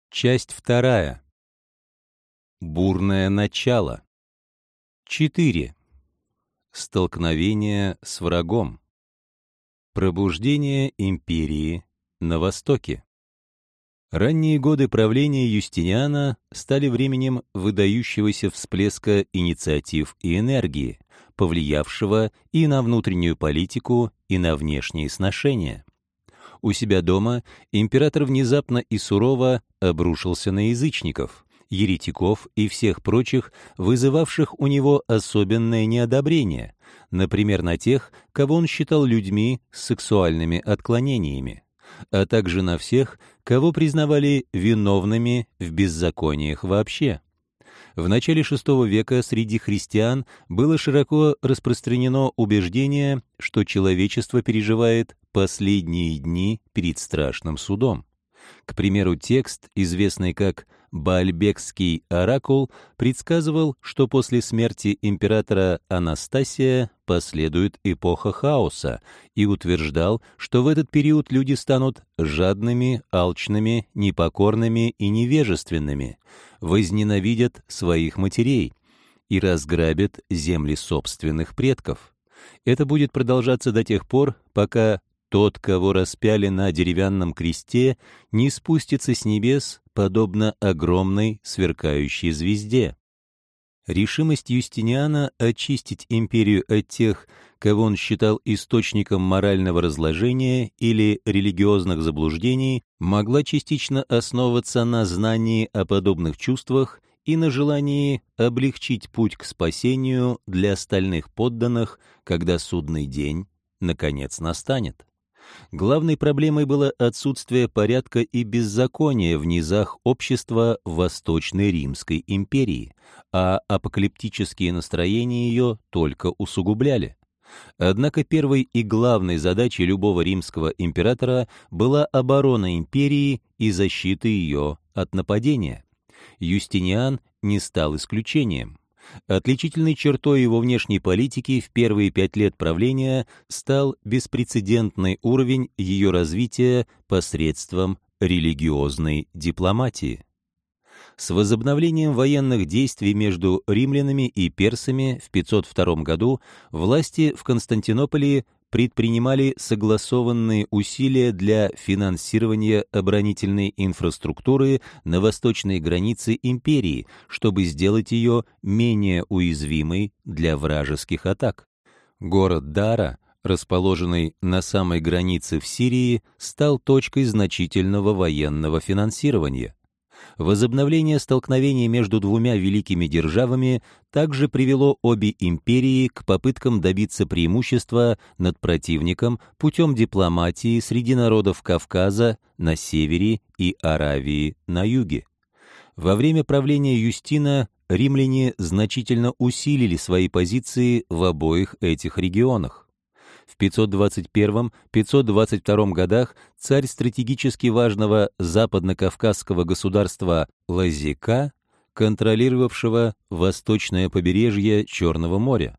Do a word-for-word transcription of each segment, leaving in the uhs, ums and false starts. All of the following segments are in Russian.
Часть вторая. Бурное начало. четыре. Столкновение с врагом. Пробуждение империи на Востоке. Ранние годы правления Юстиниана стали временем выдающегося всплеска инициатив и энергии, повлиявшего и на внутреннюю политику, и на внешние сношения. У себя дома император внезапно и сурово обрушился на язычников, еретиков и всех прочих, вызывавших у него особенное неодобрение, например, на тех, кого он считал людьми с сексуальными отклонениями, а также на всех, кого признавали виновными в беззакониях вообще. В начале шестого века среди христиан было широко распространено убеждение, что человечество переживает последние дни перед страшным судом. К примеру, текст, известный как Баальбекский оракул, предсказывал, что после смерти императора Анастасия последует эпоха хаоса, и утверждал, что в этот период люди станут жадными, алчными, непокорными и невежественными, возненавидят своих матерей и разграбят земли собственных предков. Это будет продолжаться до тех пор, пока тот, кого распяли на деревянном кресте, не спустится с небес, подобно огромной сверкающей звезде. Решимость Юстиниана очистить империю от тех, кого он считал источником морального разложения или религиозных заблуждений, могла частично основываться на знании о подобных чувствах и на желании облегчить путь к спасению для остальных подданных, когда судный день наконец настанет. Главной проблемой было отсутствие порядка и беззакония в низах общества Восточной Римской империи, а апокалиптические настроения ее только усугубляли. Однако первой и главной задачей любого римского императора была оборона империи и защита ее от нападения. Юстиниан не стал исключением. Отличительной чертой его внешней политики в первые пять лет правления стал беспрецедентный уровень ее развития посредством религиозной дипломатии. С возобновлением военных действий между римлянами и персами в пятьсот втором году власти в Константинополе предпринимали согласованные усилия для финансирования оборонительной инфраструктуры на восточной границе империи, чтобы сделать ее менее уязвимой для вражеских атак. Город Дара, расположенный на самой границе в Сирии, стал точкой значительного военного финансирования. Возобновление столкновений между двумя великими державами также привело обе империи к попыткам добиться преимущества над противником путем дипломатии среди народов Кавказа на севере и Аравии на юге. Во время правления Юстина римляне значительно усилили свои позиции в обоих этих регионах. В пятьсот двадцать первом — пятьсот двадцать втором годах царь стратегически важного западно-кавказского государства Лазика, контролировавшего восточное побережье Черного моря,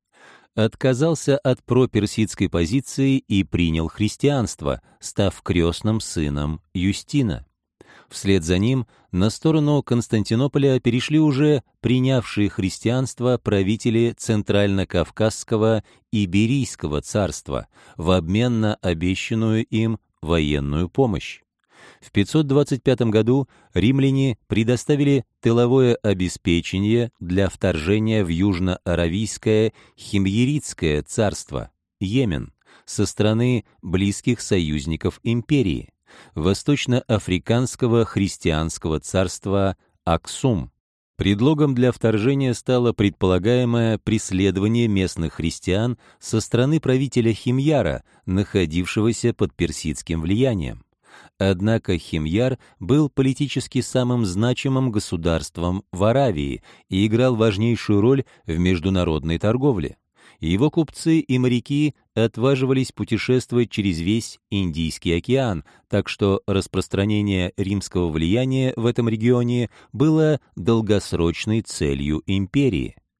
отказался от проперсидской позиции и принял христианство, став крестным сыном Юстина. Вслед за ним на сторону Константинополя перешли уже принявшие христианство правители Центрально-Кавказского и Берийского царства в обмен на обещанную им военную помощь. В пятьсот двадцать пятом году римляне предоставили тыловое обеспечение для вторжения в Южно-Аравийское Химьеритское царство, Йемен, со стороны близких союзников империи, Восточно-Африканского христианского царства Аксум. Предлогом для вторжения стало предполагаемое преследование местных христиан со стороны правителя Химьяра, находившегося под персидским влиянием. Однако Химьяр был политически самым значимым государством в Аравии и играл важнейшую роль в международной торговле. Его купцы и моряки отваживались путешествовать через весь Индийский океан, так что распространение римского влияния в этом регионе было долгосрочной целью империи.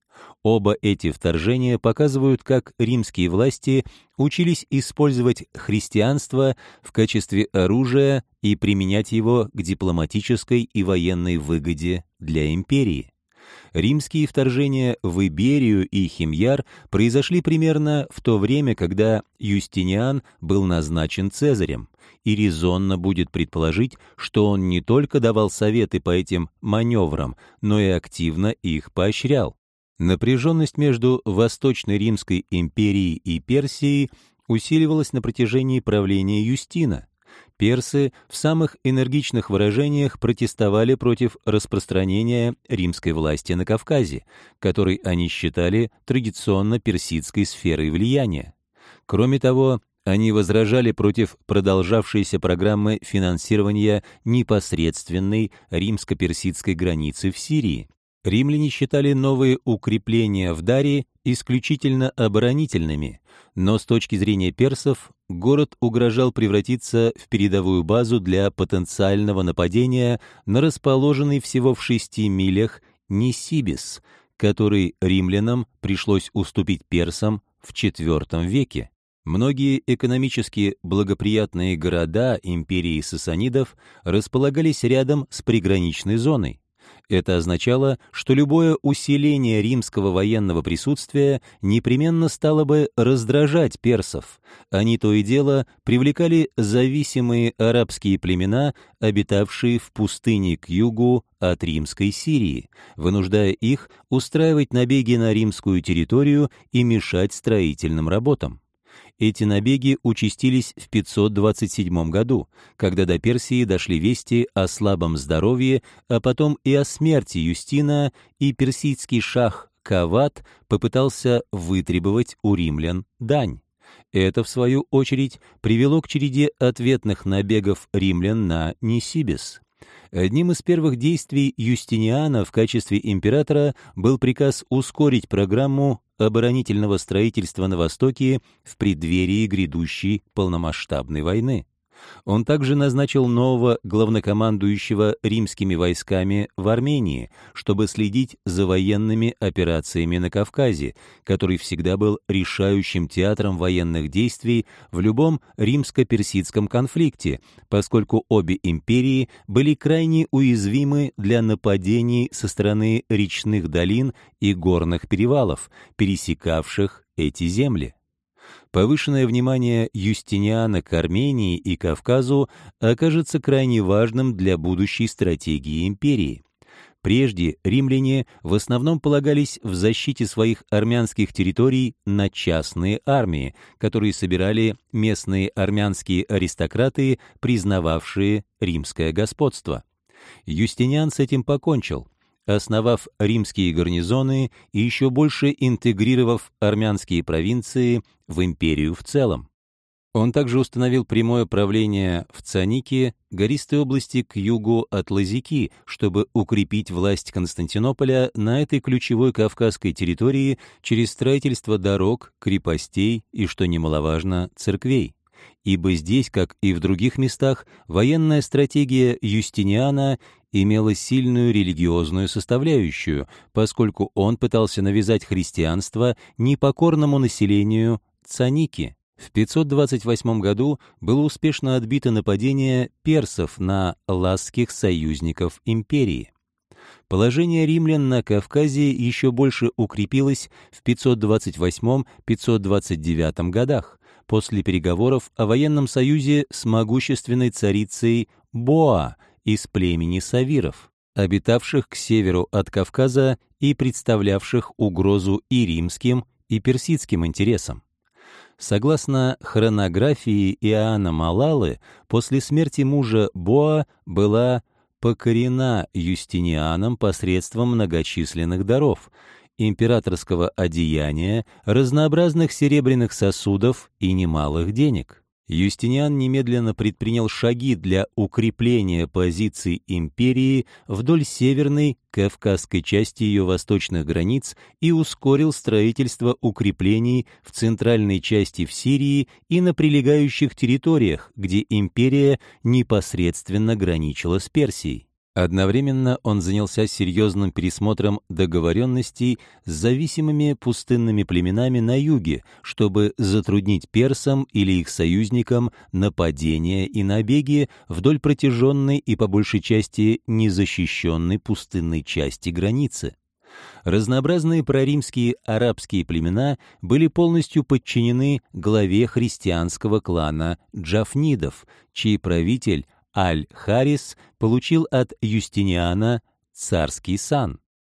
Оба эти вторжения показывают, как римские власти учились использовать христианство в качестве оружия и применять его к дипломатической и военной выгоде для империи. Римские вторжения в Иберию и Химьяр произошли примерно в то время, когда Юстиниан был назначен Цезарем, и резонно будет предположить, что он не только давал советы по этим маневрам, но и активно их поощрял. Напряженность между Восточной Римской империей и Персией усиливалась на протяжении правления Юстина. Персы в самых энергичных выражениях протестовали против распространения римской власти на Кавказе, который они считали традиционно персидской сферой влияния. Кроме того, они возражали против продолжавшейся программы финансирования непосредственной римско-персидской границы в Сирии. Римляне считали новые укрепления в Дарии исключительно оборонительными, но с точки зрения персов город угрожал превратиться в передовую базу для потенциального нападения на расположенный всего в шести милях Нисибис, который римлянам пришлось уступить персам в четвёртом веке. Многие экономически благоприятные города империи сасанидов располагались рядом с приграничной зоной. Это означало, что любое усиление римского военного присутствия непременно стало бы раздражать персов. Они то и дело привлекали зависимые арабские племена, обитавшие в пустыне к югу от римской Сирии, вынуждая их устраивать набеги на римскую территорию и мешать строительным работам. Эти набеги участились в пятьсот двадцать седьмом году, когда до Персии дошли вести о слабом здоровье, а потом и о смерти Юстина, и персидский шах Кавад попытался вытребовать у римлян дань. Это, в свою очередь, привело к череде ответных набегов римлян на Нисибис. Одним из первых действий Юстиниана в качестве императора был приказ ускорить программу оборонительного строительства на Востоке в преддверии грядущей полномасштабной войны. Он также назначил нового главнокомандующего римскими войсками в Армении, чтобы следить за военными операциями на Кавказе, который всегда был решающим театром военных действий в любом римско-персидском конфликте, поскольку обе империи были крайне уязвимы для нападений со стороны речных долин и горных перевалов, пересекавших эти земли. Повышенное внимание Юстиниана к Армении и Кавказу окажется крайне важным для будущей стратегии империи. Прежде римляне в основном полагались в защите своих армянских территорий на частные армии, которые собирали местные армянские аристократы, признававшие римское господство. Юстиниан с этим покончил, основав римские гарнизоны и еще больше интегрировав армянские провинции в империю в целом. Он также установил прямое правление в Цанике, гористой области к югу от Лазики, чтобы укрепить власть Константинополя на этой ключевой кавказской территории через строительство дорог, крепостей и, что немаловажно, церквей. Ибо здесь, как и в других местах, военная стратегия Юстиниана имела сильную религиозную составляющую, поскольку он пытался навязать христианство непокорному населению Цаники. В пятьсот двадцать восьмом году было успешно отбито нападение персов на ласских союзников империи. Положение римлян на Кавказе еще больше укрепилось в пятьсот двадцать восьмом — пятьсот двадцать девятом годах, после переговоров о военном союзе с могущественной царицей Боа из племени савиров, обитавших к северу от Кавказа и представлявших угрозу и римским, и персидским интересам. Согласно хронографии Иоанна Малалы, после смерти мужа Боа была покорена Юстинианом посредством многочисленных даров, императорского одеяния, разнообразных серебряных сосудов и немалых денег. Юстиниан немедленно предпринял шаги для укрепления позиций империи вдоль северной кавказской части ее восточных границ и ускорил строительство укреплений в центральной части в Сирии и на прилегающих территориях, где империя непосредственно граничила с Персией. Одновременно он занялся серьезным пересмотром договоренностей с зависимыми пустынными племенами на юге, чтобы затруднить персам или их союзникам нападения и набеги вдоль протяженной и по большей части незащищенной пустынной части границы. Разнообразные проримские арабские племена были полностью подчинены главе христианского клана джафнидов, чей правитель Аль-Харис получил от Юстиниана царский сан.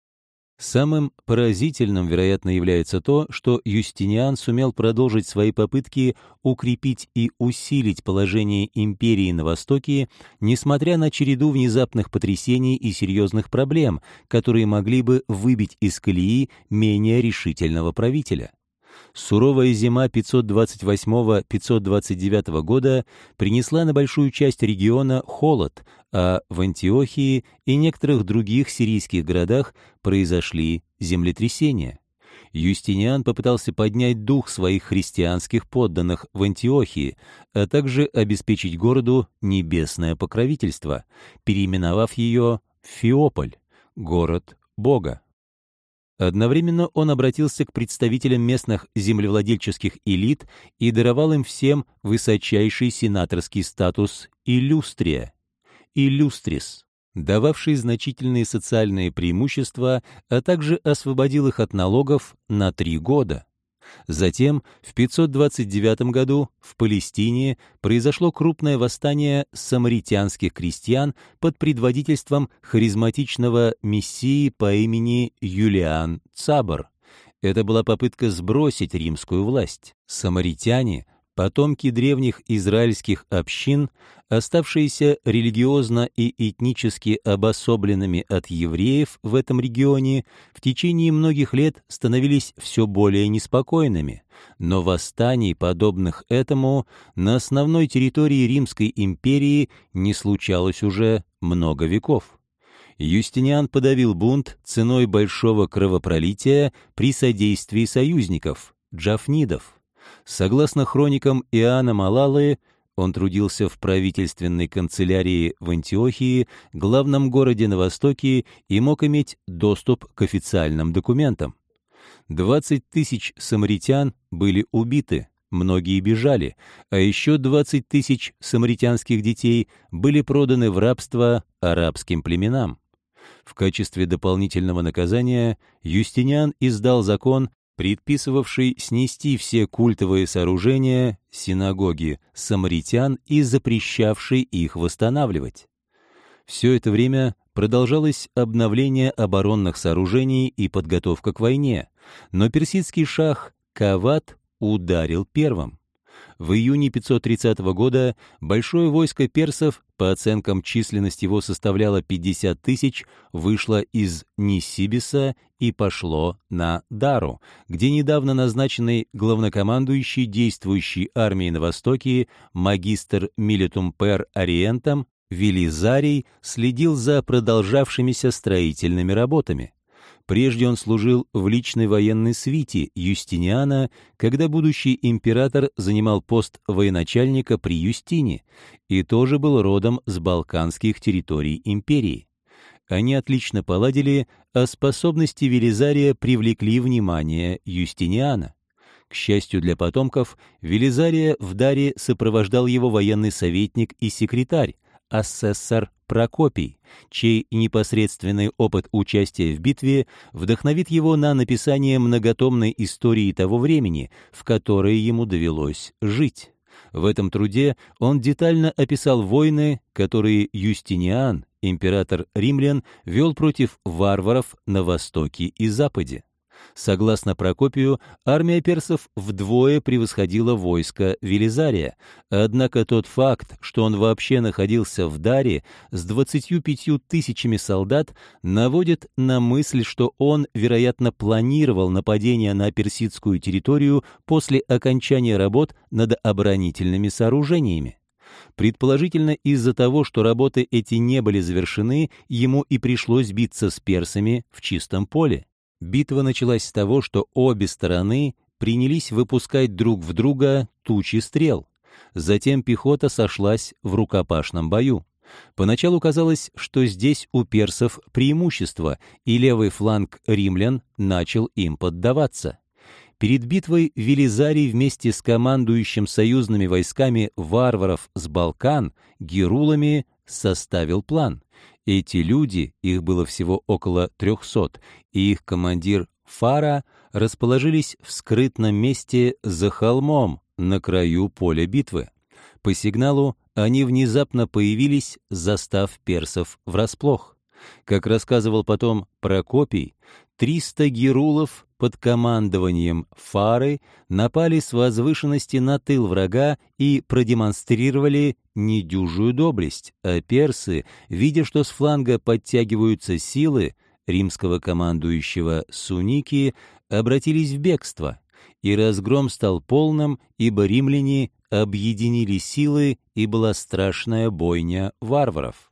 Самым поразительным, вероятно, является то, что Юстиниан сумел продолжить свои попытки укрепить и усилить положение империи на Востоке, несмотря на череду внезапных потрясений и серьезных проблем, которые могли бы выбить из колеи менее решительного правителя. Суровая зима пятьсот двадцать восьмого — пятьсот двадцать девятого года принесла на большую часть региона холод, а в Антиохии и некоторых других сирийских городах произошли землетрясения. Юстиниан попытался поднять дух своих христианских подданных в Антиохии, а также обеспечить городу небесное покровительство, переименовав ее в Феополь, город Бога. Одновременно он обратился к представителям местных землевладельческих элит и даровал им всем высочайший сенаторский статус «Иллюстрия» «Иллюстрис», дававший значительные социальные преимущества, а также освободил их от налогов на три года. Затем, в пятьсот двадцать девятом году, в Палестине произошло крупное восстание самаритянских крестьян под предводительством харизматичного мессии по имени Юлиан Цабр. Это была попытка сбросить римскую власть. Самаритяне, потомки древних израильских общин, оставшиеся религиозно и этнически обособленными от евреев в этом регионе, в течение многих лет становились все более неспокойными, но восстаний, подобных этому, на основной территории Римской империи не случалось уже много веков. Юстиниан подавил бунт ценой большого кровопролития при содействии союзников, джафнидов. Согласно хроникам Иоанна Малалы, он трудился в правительственной канцелярии в Антиохии, главном городе на Востоке, и мог иметь доступ к официальным документам. двадцать тысяч самаритян были убиты, многие бежали, а еще двадцать тысяч самаритянских детей были проданы в рабство арабским племенам. В качестве дополнительного наказания Юстиниан издал закон, предписывавший снести все культовые сооружения, синагоги самаритян и запрещавший их восстанавливать. Все это время продолжалось обновление оборонных сооружений и подготовка к войне, но персидский шах Кавад ударил первым. В июне пятьсот тридцатого года большое войско персов, по оценкам численность его составляла пятьдесят тысяч, вышло из Нисибиса и пошло на Дару, где недавно назначенный главнокомандующий действующей армией на Востоке магистр Милитум пер Ориентам Велизарий следил за продолжавшимися строительными работами. Прежде он служил в личной военной свите Юстиниана, когда будущий император занимал пост военачальника при Юстине и тоже был родом с балканских территорий империи. Они отлично поладили, а способности Велизария привлекли внимание Юстиниана. К счастью для потомков, Велизария в Даре сопровождал его военный советник и секретарь, асессор Прокопий, чей непосредственный опыт участия в битве вдохновит его на написание многотомной истории того времени, в которой ему довелось жить. В этом труде он детально описал войны, которые Юстиниан, император римлян, вел против варваров на Востоке и Западе. Согласно Прокопию, армия персов вдвое превосходила войско Велизария, однако тот факт, что он вообще находился в Даре с двадцатью пятью тысячами солдат, наводит на мысль, что он, вероятно, планировал нападение на персидскую территорию после окончания работ над оборонительными сооружениями. Предположительно, из-за того, что работы эти не были завершены, ему и пришлось биться с персами в чистом поле. Битва началась с того, что обе стороны принялись выпускать друг в друга тучи стрел. Затем пехота сошлась в рукопашном бою. Поначалу казалось, что здесь у персов преимущество, и левый фланг римлян начал им поддаваться. Перед битвой Велизарий вместе с командующим союзными войсками варваров с Балкан, герулами, составил план. Эти люди, их было всего около трехсот, и их командир Фара расположились в скрытном месте за холмом на краю поля битвы. По сигналу они внезапно появились, застав персов врасплох. Как рассказывал потом Прокопий, триста герулов под командованием Фары напали с возвышенности на тыл врага и продемонстрировали недюжую доблесть, а персы, видя, что с фланга подтягиваются силы римского командующего Суники, обратились в бегство, и разгром стал полным, ибо римляне объединили силы, и была страшная бойня варваров.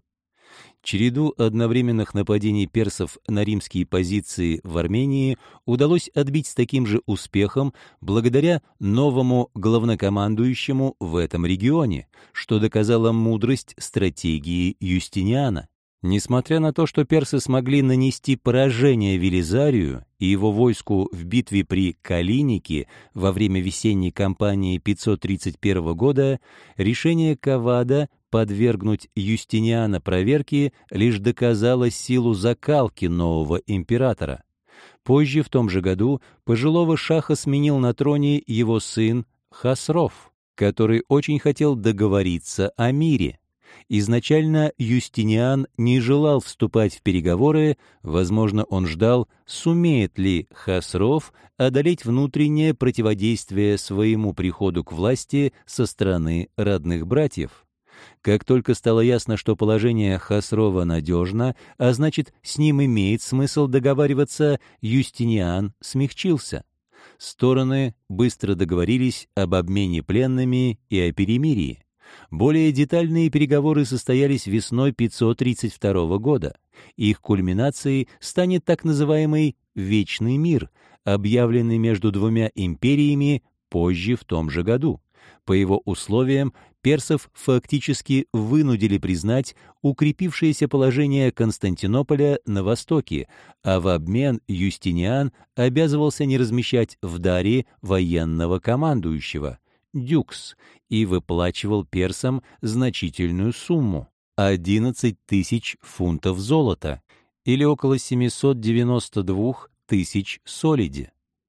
Череду одновременных нападений персов на римские позиции в Армении удалось отбить с таким же успехом благодаря новому главнокомандующему в этом регионе, что доказало мудрость стратегии Юстиниана. Несмотря на то, что персы смогли нанести поражение Велизарию и его войску в битве при Калинике во время весенней кампании пятьсот тридцать первого года, решение Кавада подвергнуть Юстиниана проверке лишь доказало силу закалки нового императора. Позже, в том же году, пожилого шаха сменил на троне его сын Хасров, который очень хотел договориться о мире. Изначально Юстиниан не желал вступать в переговоры, возможно, он ждал, сумеет ли Хасров одолеть внутреннее противодействие своему приходу к власти со стороны родных братьев. Как только стало ясно, что положение Хасрова надежно, а значит, с ним имеет смысл договариваться, Юстиниан смягчился. Стороны быстро договорились об обмене пленными и о перемирии. Более детальные переговоры состоялись весной пятьсот тридцать второго года. Их кульминацией станет так называемый «Вечный мир», объявленный между двумя империями позже в том же году. По его условиям персов фактически вынудили признать укрепившееся положение Константинополя на востоке, а в обмен Юстиниан обязывался не размещать в Дарии военного командующего, дюкс, и выплачивал персам значительную сумму — одиннадцать тысяч фунтов золота, или около семьсот девяносто два тысяч солиди.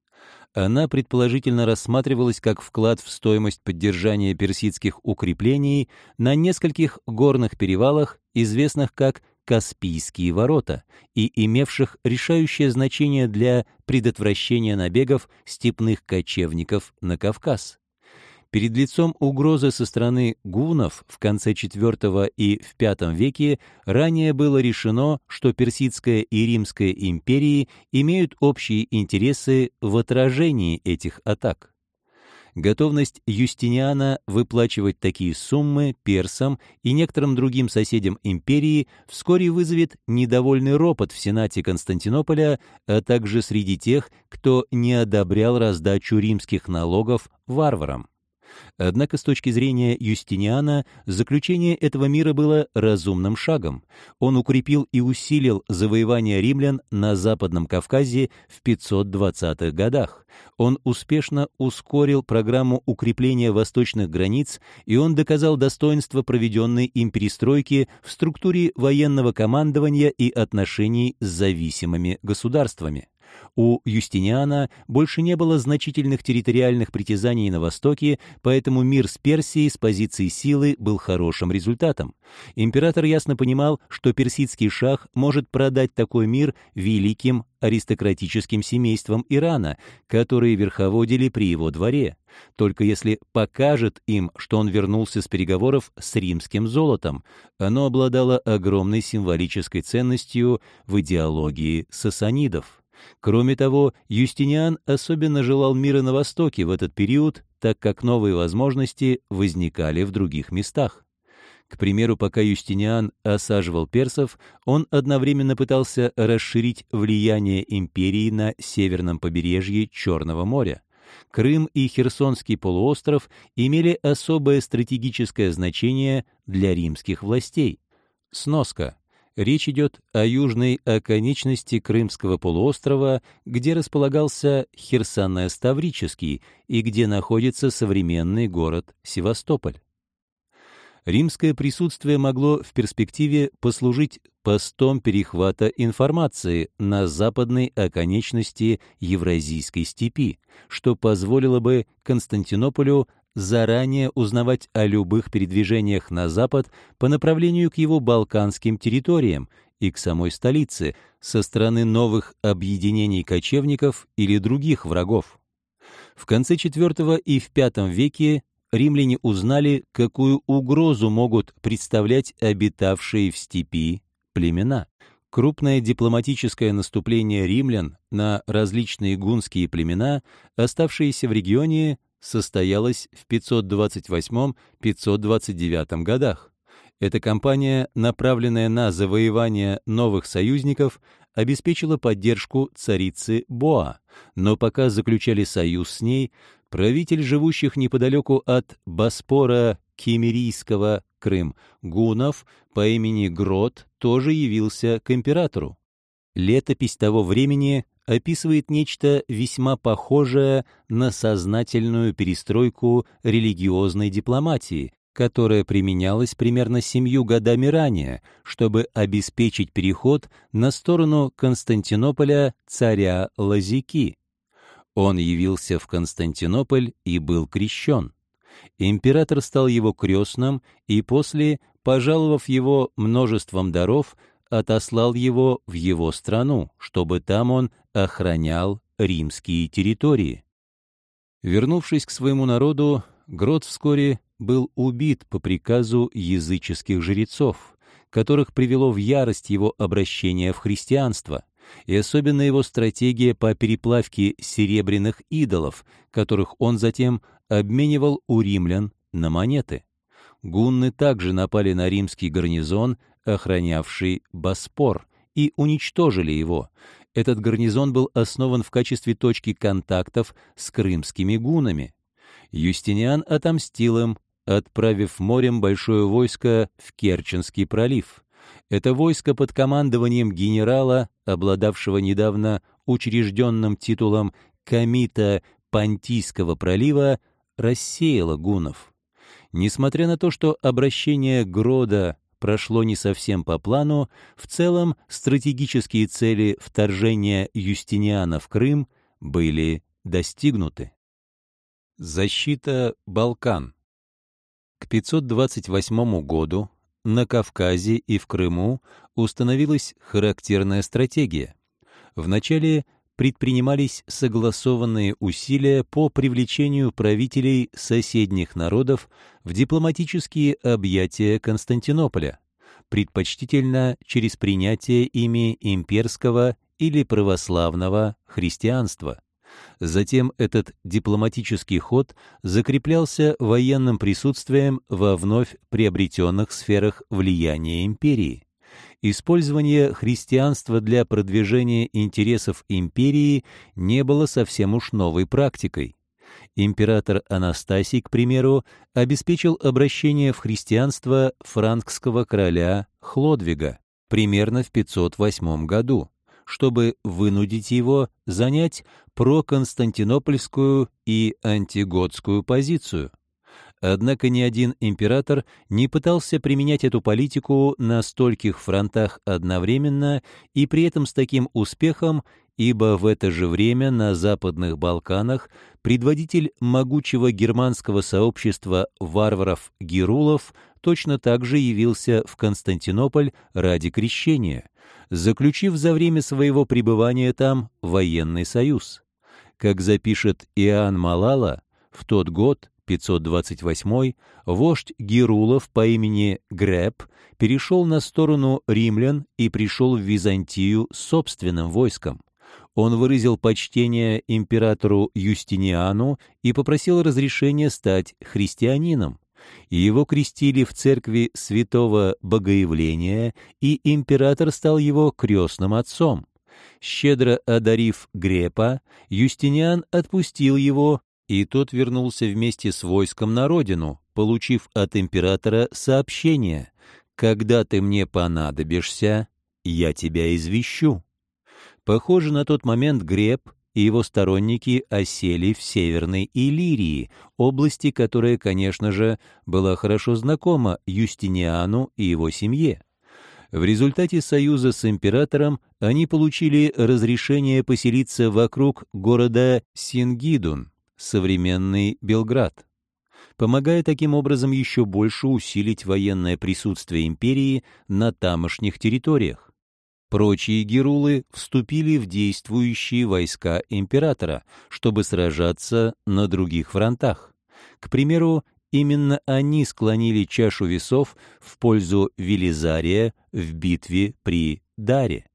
Она предположительно рассматривалась как вклад в стоимость поддержания персидских укреплений на нескольких горных перевалах, известных как Каспийские ворота, и имевших решающее значение для предотвращения набегов степных кочевников на Кавказ. Перед лицом угрозы со стороны гуннов в конце четвёртого и в пятом веке ранее было решено, что Персидская и Римская империи имеют общие интересы в отражении этих атак. Готовность Юстиниана выплачивать такие суммы персам и некоторым другим соседям империи вскоре вызовет недовольный ропот в Сенате Константинополя, а также среди тех, кто не одобрял раздачу римских налогов варварам. Однако с точки зрения Юстиниана заключение этого мира было разумным шагом. Он укрепил и усилил завоевание римлян на Западном Кавказе в пятьсот двадцатых годах. Он успешно ускорил программу укрепления восточных границ, и он доказал достоинство проведенной им перестройки в структуре военного командования и отношений с зависимыми государствами. У Юстиниана больше не было значительных территориальных притязаний на Востоке, поэтому мир с Персией с позиции силы был хорошим результатом. Император ясно понимал, что персидский шах может продать такой мир великим аристократическим семействам Ирана, которые верховодили при его дворе, только если покажет им, что он вернулся с переговоров с римским золотом. Оно обладало огромной символической ценностью в идеологии сасанидов. Кроме того, Юстиниан особенно желал мира на Востоке в этот период, так как новые возможности возникали в других местах. К примеру, пока Юстиниан осаживал персов, он одновременно пытался расширить влияние империи на северном побережье Черного моря. Крым и Херсонский полуостров имели особое стратегическое значение для римских властей. Сноска. Речь идет о южной оконечности Крымского полуострова, где располагался Херсонес Таврический и где находится современный город Севастополь. Римское присутствие могло в перспективе послужить постом перехвата информации на западной оконечности Евразийской степи, что позволило бы Константинополю заранее узнавать о любых передвижениях на запад по направлению к его балканским территориям и к самой столице со стороны новых объединений кочевников или других врагов. В конце четвёртого и в пятом веке римляне узнали, какую угрозу могут представлять обитавшие в степи племена. Крупное дипломатическое наступление римлян на различные гунские племена, оставшиеся в регионе, состоялось в пятьсот двадцать восьмом — пятьсот двадцать девятом годах. Эта кампания, направленная на завоевание новых союзников, обеспечила поддержку царицы Боа, но пока заключали союз с ней, правитель живущих неподалеку от Боспора Киммерийского, Крым, гуннов по имени Грот тоже явился к императору. Летопись того времени описывает нечто весьма похожее на сознательную перестройку религиозной дипломатии, которая применялась примерно семью годами ранее, чтобы обеспечить переход на сторону Константинополя царя Лазики. Он явился в Константинополь и был крещен. Император стал его крестным и после, пожаловав его множеством даров, отослал его в его страну, чтобы там он охранял римские территории. Вернувшись к своему народу, Грот вскоре был убит по приказу языческих жрецов, которых привело в ярость его обращение в христианство, и особенно его стратегия по переплавке серебряных идолов, которых он затем обменивал у римлян на монеты. Гунны также напали на римский гарнизон, охранявший Боспор, и уничтожили его. Этот гарнизон был основан в качестве точки контактов с крымскими гуннами. Юстиниан отомстил им, отправив морем большое войско в Керченский пролив. Это войско под командованием генерала, обладавшего недавно учрежденным титулом комита Понтийского пролива, рассеяло гуннов. Несмотря на то, что обращение Грода прошло не совсем по плану, в целом стратегические цели вторжения Юстиниана в Крым были достигнуты. Защита Балкан. К пятьсот двадцать восьмому году на Кавказе и в Крыму установилась характерная стратегия. Вначале предпринимались согласованные усилия по привлечению правителей соседних народов в дипломатические объятия Константинополя, предпочтительно через принятие ими имперского или православного христианства. Затем этот дипломатический ход закреплялся военным присутствием во вновь приобретенных сферах влияния империи. Использование христианства для продвижения интересов империи не было совсем уж новой практикой. Император Анастасий, к примеру, обеспечил обращение в христианство франкского короля Хлодвига примерно в пятьсот восьмом году, чтобы вынудить его занять проконстантинопольскую и антиготскую позицию. Однако ни один император не пытался применять эту политику на стольких фронтах одновременно и при этом с таким успехом, ибо в это же время на Западных Балканах предводитель могучего германского сообщества варваров-герулов точно так же явился в Константинополь ради крещения, заключив за время своего пребывания там военный союз. Как запишет Иоанн Малала, в тот год, пятьсот двадцать восьмой, вождь герулов по имени Греб перешел на сторону римлян и пришел в Византию с собственным войском. Он выразил почтение императору Юстиниану и попросил разрешения стать христианином. Его крестили в церкви Святого Богоявления, и император стал его крестным отцом. Щедро одарив Грепа, Юстиниан отпустил его, и тот вернулся вместе с войском на родину, получив от императора сообщение: «Когда ты мне понадобишься, я тебя извещу». Похоже, на тот момент Греб и его сторонники осели в Северной Иллирии, области, которая, конечно же, была хорошо знакома Юстиниану и его семье. В результате союза с императором они получили разрешение поселиться вокруг города Сингидун, современный Белград, помогая таким образом еще больше усилить военное присутствие империи на тамошних территориях. Прочие герулы вступили в действующие войска императора, чтобы сражаться на других фронтах. К примеру, именно они склонили чашу весов в пользу Велизария в битве при Даре.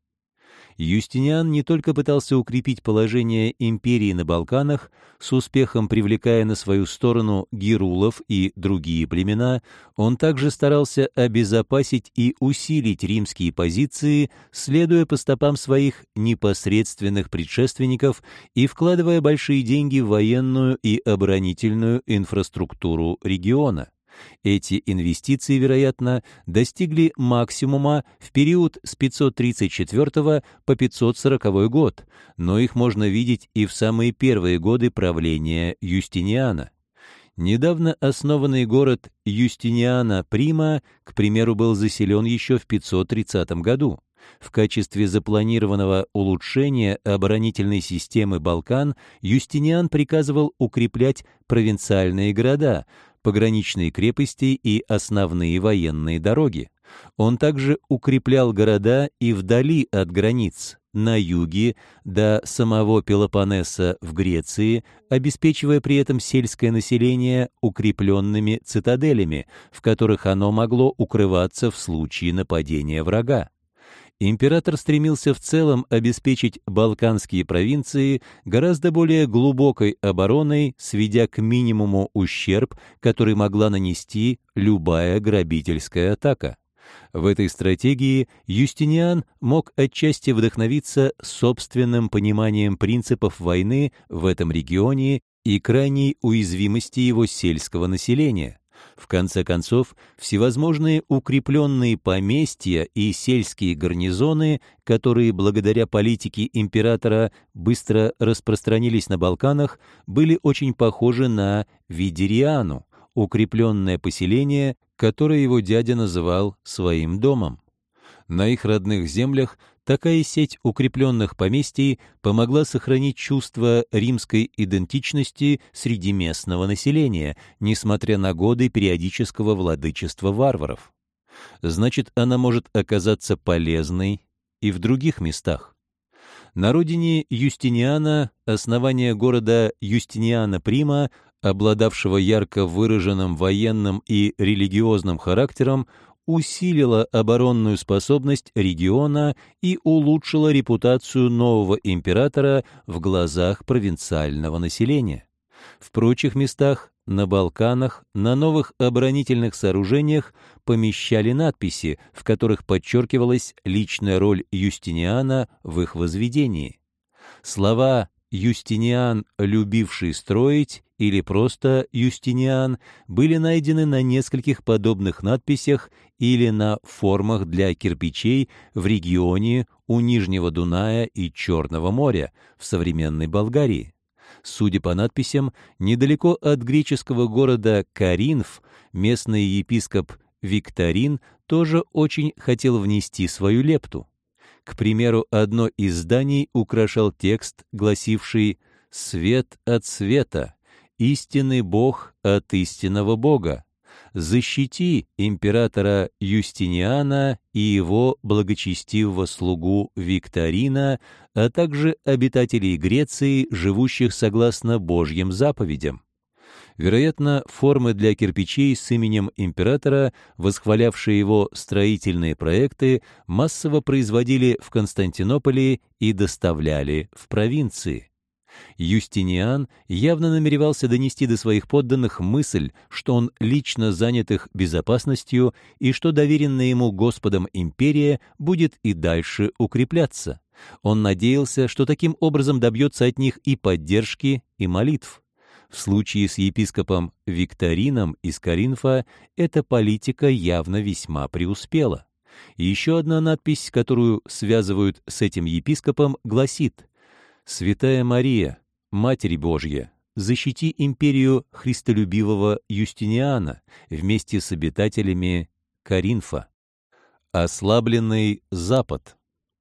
Юстиниан не только пытался укрепить положение империи на Балканах, с успехом привлекая на свою сторону герулов и другие племена, он также старался обезопасить и усилить римские позиции, следуя по стопам своих непосредственных предшественников и вкладывая большие деньги в военную и оборонительную инфраструктуру региона. Эти инвестиции, вероятно, достигли максимума в период с пятьсот тридцать четвёртого по пятьсот сороковой год, но их можно видеть и в самые первые годы правления Юстиниана. Недавно основанный город Юстиниана Прима, к примеру, был заселен еще в пятьсот тридцатом году. В качестве запланированного улучшения оборонительной системы Балкан Юстиниан приказывал укреплять провинциальные города, пограничные крепости и основные военные дороги. Он также укреплял города и вдали от границ, на юге до самого Пелопоннеса в Греции, обеспечивая при этом сельское население укрепленными цитаделями, в которых оно могло укрываться в случае нападения врага. Император стремился в целом обеспечить балканские провинции гораздо более глубокой обороной, сведя к минимуму ущерб, который могла нанести любая грабительская атака. В этой стратегии Юстиниан мог отчасти вдохновиться собственным пониманием принципов войны в этом регионе и крайней уязвимости его сельского населения. В конце концов, всевозможные укрепленные поместья и сельские гарнизоны, которые благодаря политике императора быстро распространились на Балканах, были очень похожи на Видериану, укрепленное поселение, которое его дядя называл своим домом. На их родных землях такая сеть укрепленных поместий помогла сохранить чувство римской идентичности среди местного населения, несмотря на годы периодического владычества варваров. Значит, она может оказаться полезной и в других местах. На родине Юстиниана основание города Юстиниана Прима, обладавшего ярко выраженным военным и религиозным характером, усилила оборонную способность региона и улучшила репутацию нового императора в глазах провинциального населения. В прочих местах, на Балканах, на новых оборонительных сооружениях помещали надписи, в которых подчеркивалась личная роль Юстиниана в их возведении. Слова «Юстиниан, любивший строить» или просто «Юстиниан» были найдены на нескольких подобных надписях или на формах для кирпичей в регионе у Нижнего Дуная и Черного моря в современной Болгарии. Судя по надписям, недалеко от греческого города Коринф местный епископ Викторин тоже очень хотел внести свою лепту. К примеру, одно из зданий украшал текст, гласивший «Свет от света, истинный Бог от истинного Бога. Защити императора Юстиниана и его благочестивого слугу Викторина, а также обитателей Греции, живущих согласно Божьим заповедям». Вероятно, формы для кирпичей с именем императора, восхвалявшие его строительные проекты, массово производили в Константинополе и доставляли в провинции. Юстиниан явно намеревался донести до своих подданных мысль, что он лично занят их безопасностью и что доверенная ему Господом империя будет и дальше укрепляться. Он надеялся, что таким образом добьется от них и поддержки, и молитв. В случае с епископом Викторином из Коринфа эта политика явно весьма преуспела. И еще одна надпись, которую связывают с этим епископом, гласит: «Святая Мария, Матерь Божья, защити империю христолюбивого Юстиниана вместе с обитателями Коринфа». Ослабленный Запад.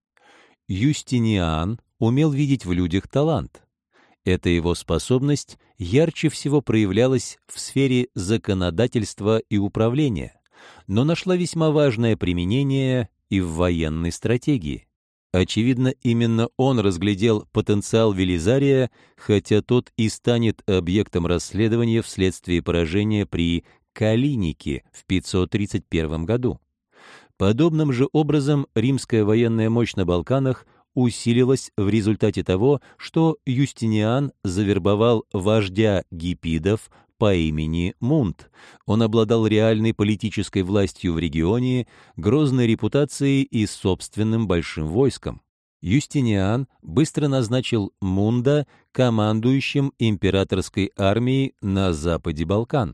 Юстиниан умел видеть в людях талант. Эта его способность ярче всего проявлялась в сфере законодательства и управления, но нашла весьма важное применение и в военной стратегии. Очевидно, именно он разглядел потенциал Велизария, хотя тот и станет объектом расследования вследствие поражения при Калинике в пятьсот тридцать первом году. Подобным же образом римская военная мощь на Балканах усилилась в результате того, что Юстиниан завербовал вождя гиппидов по имени Мунт. Он обладал реальной политической властью в регионе, грозной репутацией и собственным большим войском. Юстиниан быстро назначил Мунда командующим императорской армией на западе Балкан.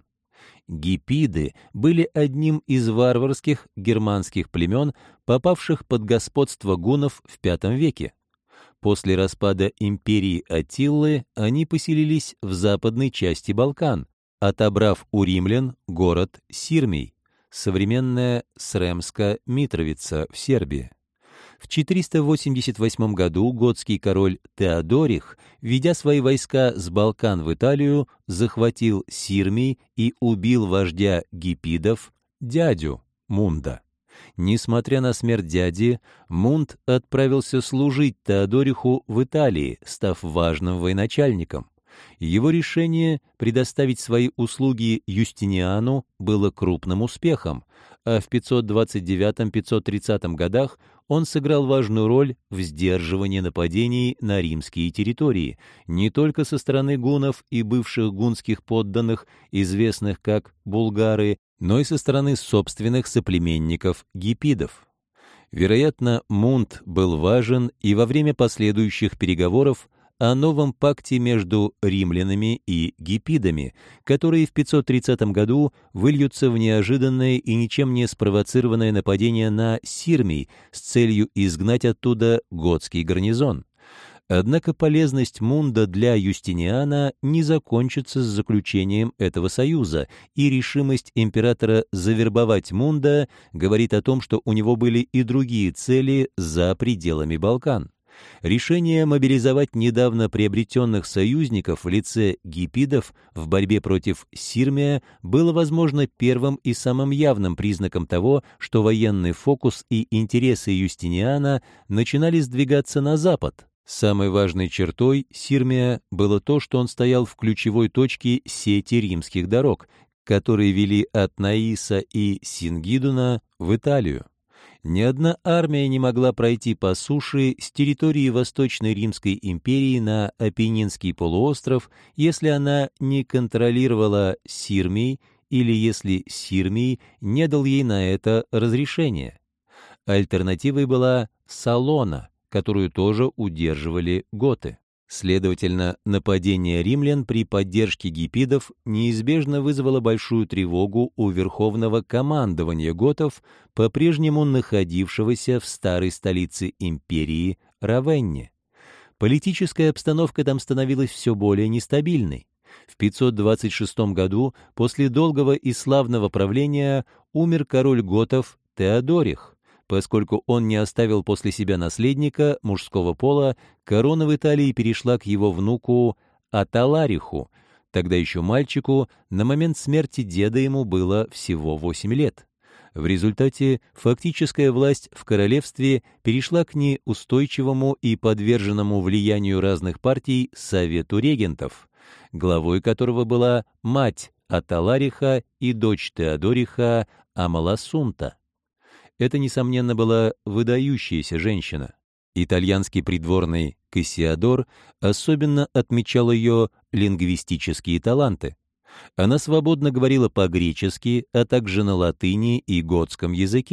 Гиппиды были одним из варварских германских племен, попавших под господство гуннов в пятом веке. После распада империи Аттилы они поселились в западной части Балкан, отобрав у римлян город Сирмий, современная Сремска Митровица в Сербии. В четыреста восемьдесят восьмом году готский король Теодорих, ведя свои войска с Балкан в Италию, захватил Сирмий и убил вождя гиппидов, дядю Мунда. Несмотря на смерть дяди, Мунд отправился служить Теодориху в Италии, став важным военачальником. Его решение предоставить свои услуги Юстиниану было крупным успехом, а в пятьсот двадцать девятом — пятьсот тридцатом годах он сыграл важную роль в сдерживании нападений на римские территории, не только со стороны гуннов и бывших гунских подданных, известных как булгары, но и со стороны собственных соплеменников гиппидов. Вероятно, Мунт был важен и во время последующих переговоров о новом пакте между римлянами и гиппидами, которые в пятьсот тридцатом году выльются в неожиданное и ничем не спровоцированное нападение на Сирмий с целью изгнать оттуда готский гарнизон. Однако полезность Мунда для Юстиниана не закончится с заключением этого союза, и решимость императора завербовать Мунда говорит о том, что у него были и другие цели за пределами Балкан. Решение мобилизовать недавно приобретенных союзников в лице гиппидов в борьбе против Сирмия было, возможно, первым и самым явным признаком того, что военный фокус и интересы Юстиниана начинали сдвигаться на запад. Самой важной чертой Сирмия было то, что он стоял в ключевой точке сети римских дорог, которые вели от Наиса и Сингидуна в Италию. Ни одна армия не могла пройти по суше с территории Восточной Римской империи на Апеннинский полуостров, если она не контролировала Сирмий или если Сирмий не дал ей на это разрешение. Альтернативой была Салона, которую тоже удерживали готы. Следовательно, нападение римлян при поддержке гиппидов неизбежно вызвало большую тревогу у верховного командования готов, по-прежнему находившегося в старой столице империи Равенне. Политическая обстановка там становилась все более нестабильной. В пятьсот двадцать шестом году, после долгого и славного правления, умер король готов Теодорих. Поскольку он не оставил после себя наследника мужского пола, корона в Италии перешла к его внуку Аталариху, тогда еще мальчику. На момент смерти деда ему было всего восемь лет. В результате фактическая власть в королевстве перешла к неустойчивому и подверженному влиянию разных партий Совету регентов, главой которого была мать Аталариха и дочь Теодориха Амаласунта. Это, несомненно, была выдающаяся женщина. Итальянский придворный Кассиодор особенно отмечал ее лингвистические таланты. Она свободно говорила по-гречески, а также на латыни и готском языке.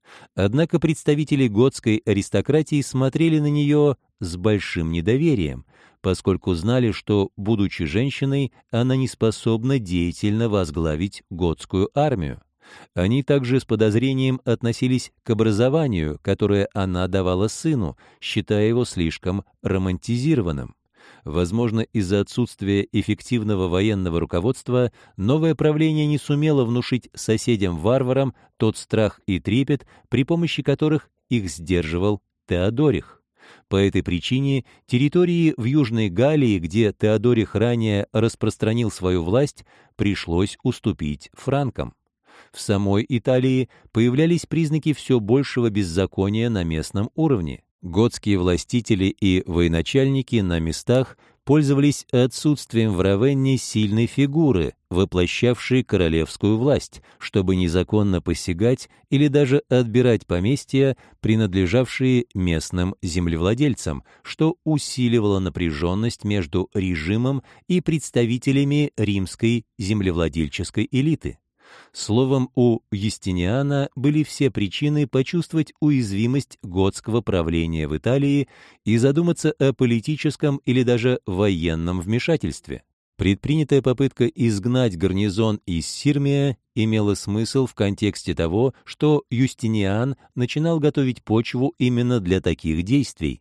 Однако представители готской аристократии смотрели на нее с большим недоверием, поскольку знали, что, будучи женщиной, она не способна деятельно возглавить готскую армию. Они также с подозрением относились к образованию, которое она давала сыну, считая его слишком романтизированным. Возможно, из-за отсутствия эффективного военного руководства новое правление не сумело внушить соседям-варварам тот страх и трепет, при помощи которых их сдерживал Теодорих. По этой причине территории в Южной Галлии, где Теодорих ранее распространил свою власть, пришлось уступить франкам. В самой Италии появлялись признаки все большего беззакония на местном уровне. Готские властители и военачальники на местах пользовались отсутствием в Равенне сильной фигуры, воплощавшей королевскую власть, чтобы незаконно посягать или даже отбирать поместья, принадлежавшие местным землевладельцам, что усиливало напряженность между режимом и представителями римской землевладельческой элиты. Словом, у Юстиниана были все причины почувствовать уязвимость готского правления в Италии и задуматься о политическом или даже военном вмешательстве. Предпринятая попытка изгнать гарнизон из Сирмия имела смысл в контексте того, что Юстиниан начинал готовить почву именно для таких действий.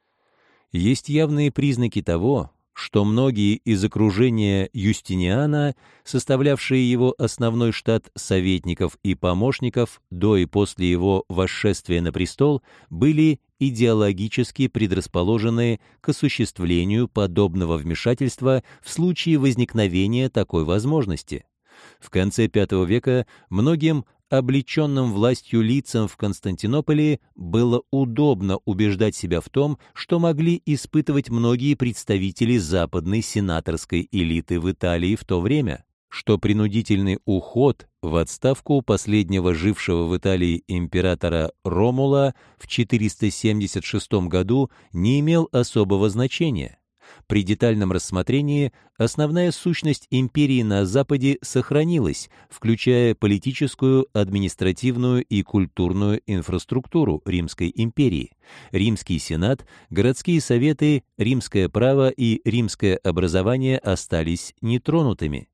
Есть явные признаки того, что многие из окружения Юстиниана, составлявшие его основной штат советников и помощников до и после его восшествия на престол, были идеологически предрасположены к осуществлению подобного вмешательства в случае возникновения такой возможности. В конце пятого века многим облеченным властью лицам в Константинополе было удобно убеждать себя в том, что могли испытывать многие представители западной сенаторской элиты в Италии в то время, что принудительный уход в отставку последнего жившего в Италии императора Ромула в четыреста семьдесят шестом году не имел особого значения. При детальном рассмотрении основная сущность империи на Западе сохранилась, включая политическую, административную и культурную инфраструктуру Римской империи. Римский сенат, городские советы, римское право и римское образование остались нетронутыми.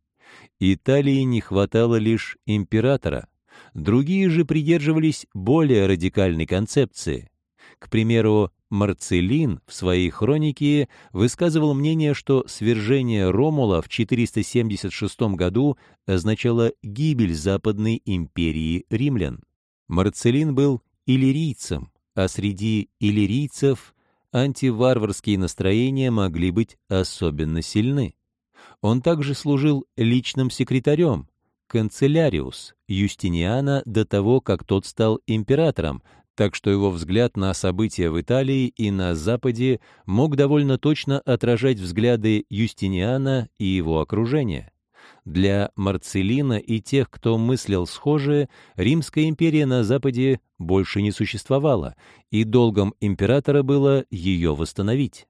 Италии не хватало лишь императора. Другие же придерживались более радикальной концепции. К примеру, Марцеллин в своей хронике высказывал мнение, что свержение Ромула в четыреста семьдесят шестом году означало гибель Западной империи римлян. Марцеллин был иллирийцем, а среди иллирийцев антиварварские настроения могли быть особенно сильны. Он также служил личным секретарем, канцеляриус, Юстиниана до того, как тот стал императором, так что его взгляд на события в Италии и на Западе мог довольно точно отражать взгляды Юстиниана и его окружения. Для Марцеллина и тех, кто мыслил схоже, Римская империя на Западе больше не существовала, и долгом императора было ее восстановить.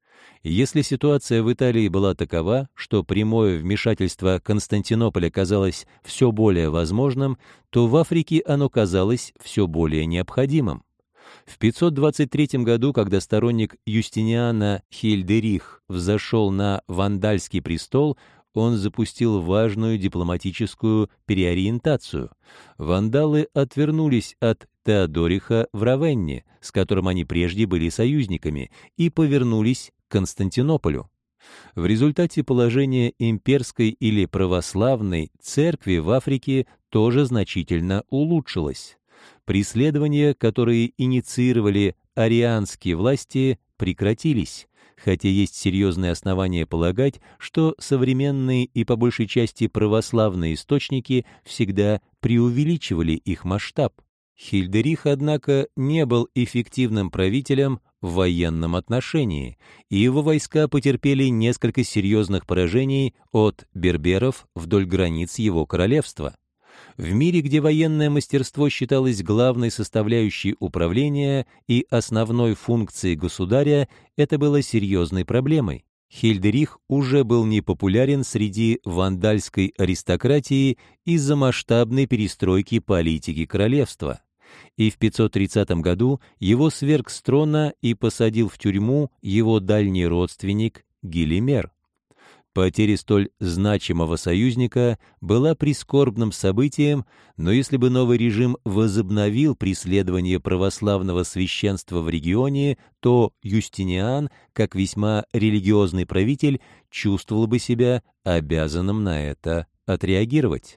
Если ситуация в Италии была такова, что прямое вмешательство Константинополя казалось все более возможным, то в Африке оно казалось все более необходимым. В пятьсот двадцать третьем году, когда сторонник Юстиниана Хильдерих взошел на вандальский престол, он запустил важную дипломатическую переориентацию. Вандалы отвернулись от Теодориха в Равенне, с которым они прежде были союзниками, и повернулись к Константинополю. В результате положение имперской или православной церкви в Африке тоже значительно улучшилось. Преследования, которые инициировали арианские власти, прекратились, хотя есть серьезные основания полагать, что современные и по большей части православные источники всегда преувеличивали их масштаб. Хильдерих, однако, не был эффективным правителем в военном отношении, и его войска потерпели несколько серьезных поражений от берберов вдоль границ его королевства. В мире, где военное мастерство считалось главной составляющей управления и основной функцией государя, это было серьезной проблемой. Хильдерих уже был непопулярен среди вандальской аристократии из-за масштабной перестройки политики королевства. и в пятьсот тридцатом году его сверг с трона и посадил в тюрьму его дальний родственник Гилимер. Потеря столь значимого союзника была прискорбным событием, но если бы новый режим возобновил преследование православного священства в регионе, то Юстиниан, как весьма религиозный правитель, чувствовал бы себя обязанным на это отреагировать.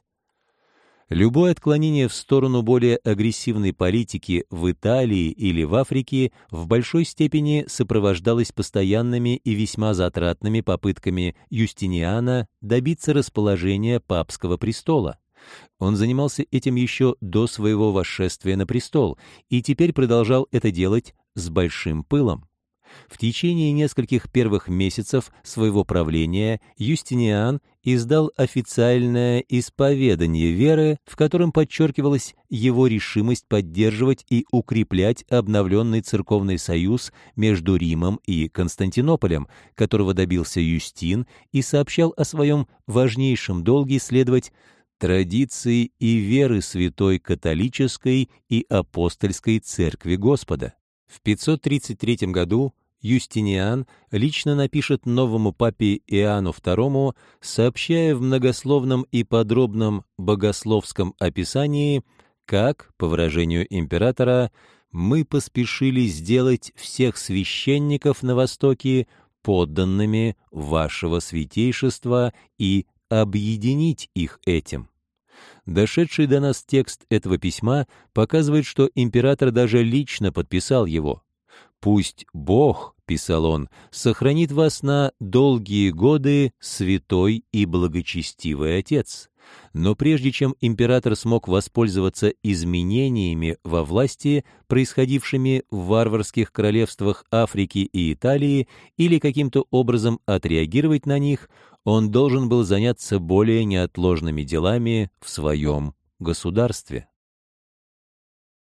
Любое отклонение в сторону более агрессивной политики в Италии или в Африке в большой степени сопровождалось постоянными и весьма затратными попытками Юстиниана добиться расположения папского престола. Он занимался этим еще до своего восшествия на престол и теперь продолжал это делать с большим пылом. В течение нескольких первых месяцев своего правления Юстиниан издал официальное исповедание веры, в котором подчеркивалась его решимость поддерживать и укреплять обновленный церковный союз между Римом и Константинополем, которого добился Юстин, и сообщал о своем важнейшем долге следовать традиции и веры святой католической и апостольской церкви Господа. В пятьсот тридцать третьем году Юстиниан лично напишет новому папе Иоанну второму, сообщая в многословном и подробном богословском описании, как, по выражению императора, «мы поспешили сделать всех священников на Востоке подданными вашего святейшества и объединить их этим». Дошедший до нас текст этого письма показывает, что император даже лично подписал его. «Пусть Бог, — писал он, — сохранит вас на долгие годы, святой и благочестивый Отец». Но прежде чем император смог воспользоваться изменениями во власти, происходившими в варварских королевствах Африки и Италии, или каким-то образом отреагировать на них, он должен был заняться более неотложными делами в своем государстве.